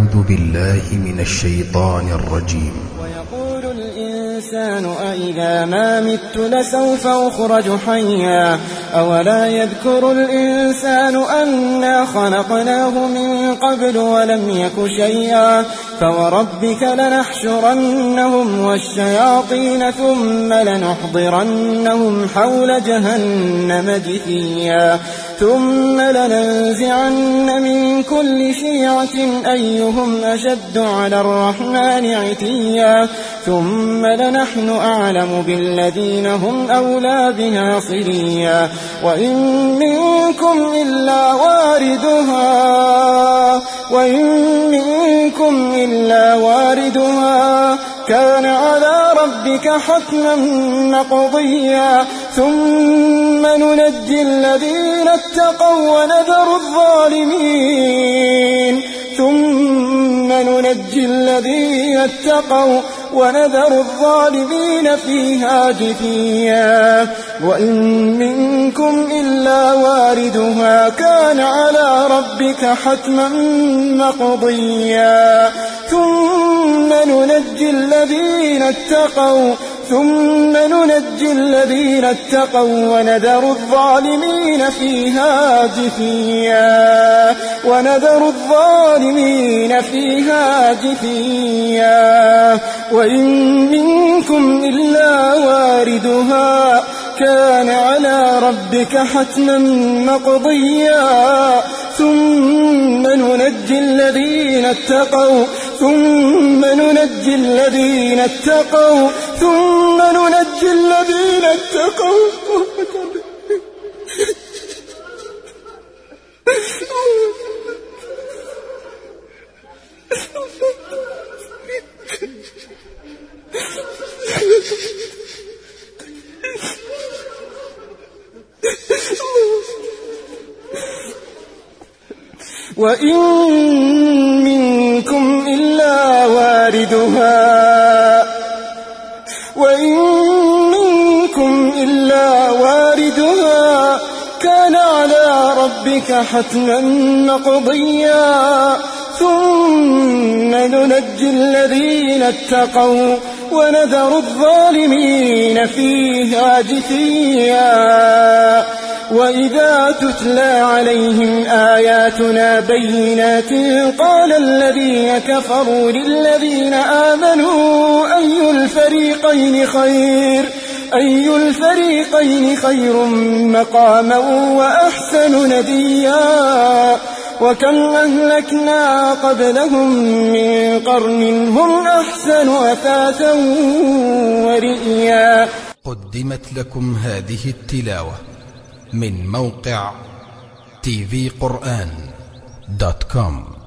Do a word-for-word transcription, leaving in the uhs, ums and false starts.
أعوذ بالله من الشيطان الرجيم. ويقول الإنسان أإذا ما مت لسوف أخرج حيا أولا يذكر الإنسان أنا خلقناه من قبل ولم يك شيئا فوربك لنحشرنهم والشياطين ثم لنحضرنهم حول جهنم جثيا ثم لننزعن من كل شيعة أيهم أشد على الرحمن عتيا ثم لنحن أعلم بالذين هم أولى بها صليا وإن منكم إلا واردها وإن منكم إلا واردها كان على ربك حتما مقضيا ثم ننجي الذين اتقوا ونذر الظالمين ثم ننجي الذين اتقوا ونذر الظالمين فيها جثيا وإن منكم إلا واردها كان على ربك حتما مقضيا ثم ننجي الذين اتقوا ثم ننجي الذين اتقوا ونذر الظالمين فيها جثيا ونذر الظالمين فيها جثيا وإن منكم إلا واردها كان على ربك حتما مقضيا ثم ننجي الذين اتقوا ثم ننجي الذين اتقوا ثم ننجي الذين اتقوا وإن منكم إلا واردها وإن منكم إلا واردها كان على ربك حتما مقضيا ثم ننجي الذين اتقوا ونذر الظالمين فيها جثيا وإذا تتلى عليهم آياتنا بينات قال الذين كفروا للذين آمنوا أي الفريقين خير أي الفريقين خير مقاما وأحسن نديا وكم أهلكنا قبلهم من قرن هم أحسن أثاثا ورئيا. قدمت لكم هذه التلاوة من موقع تي في قرآن دوت كوم.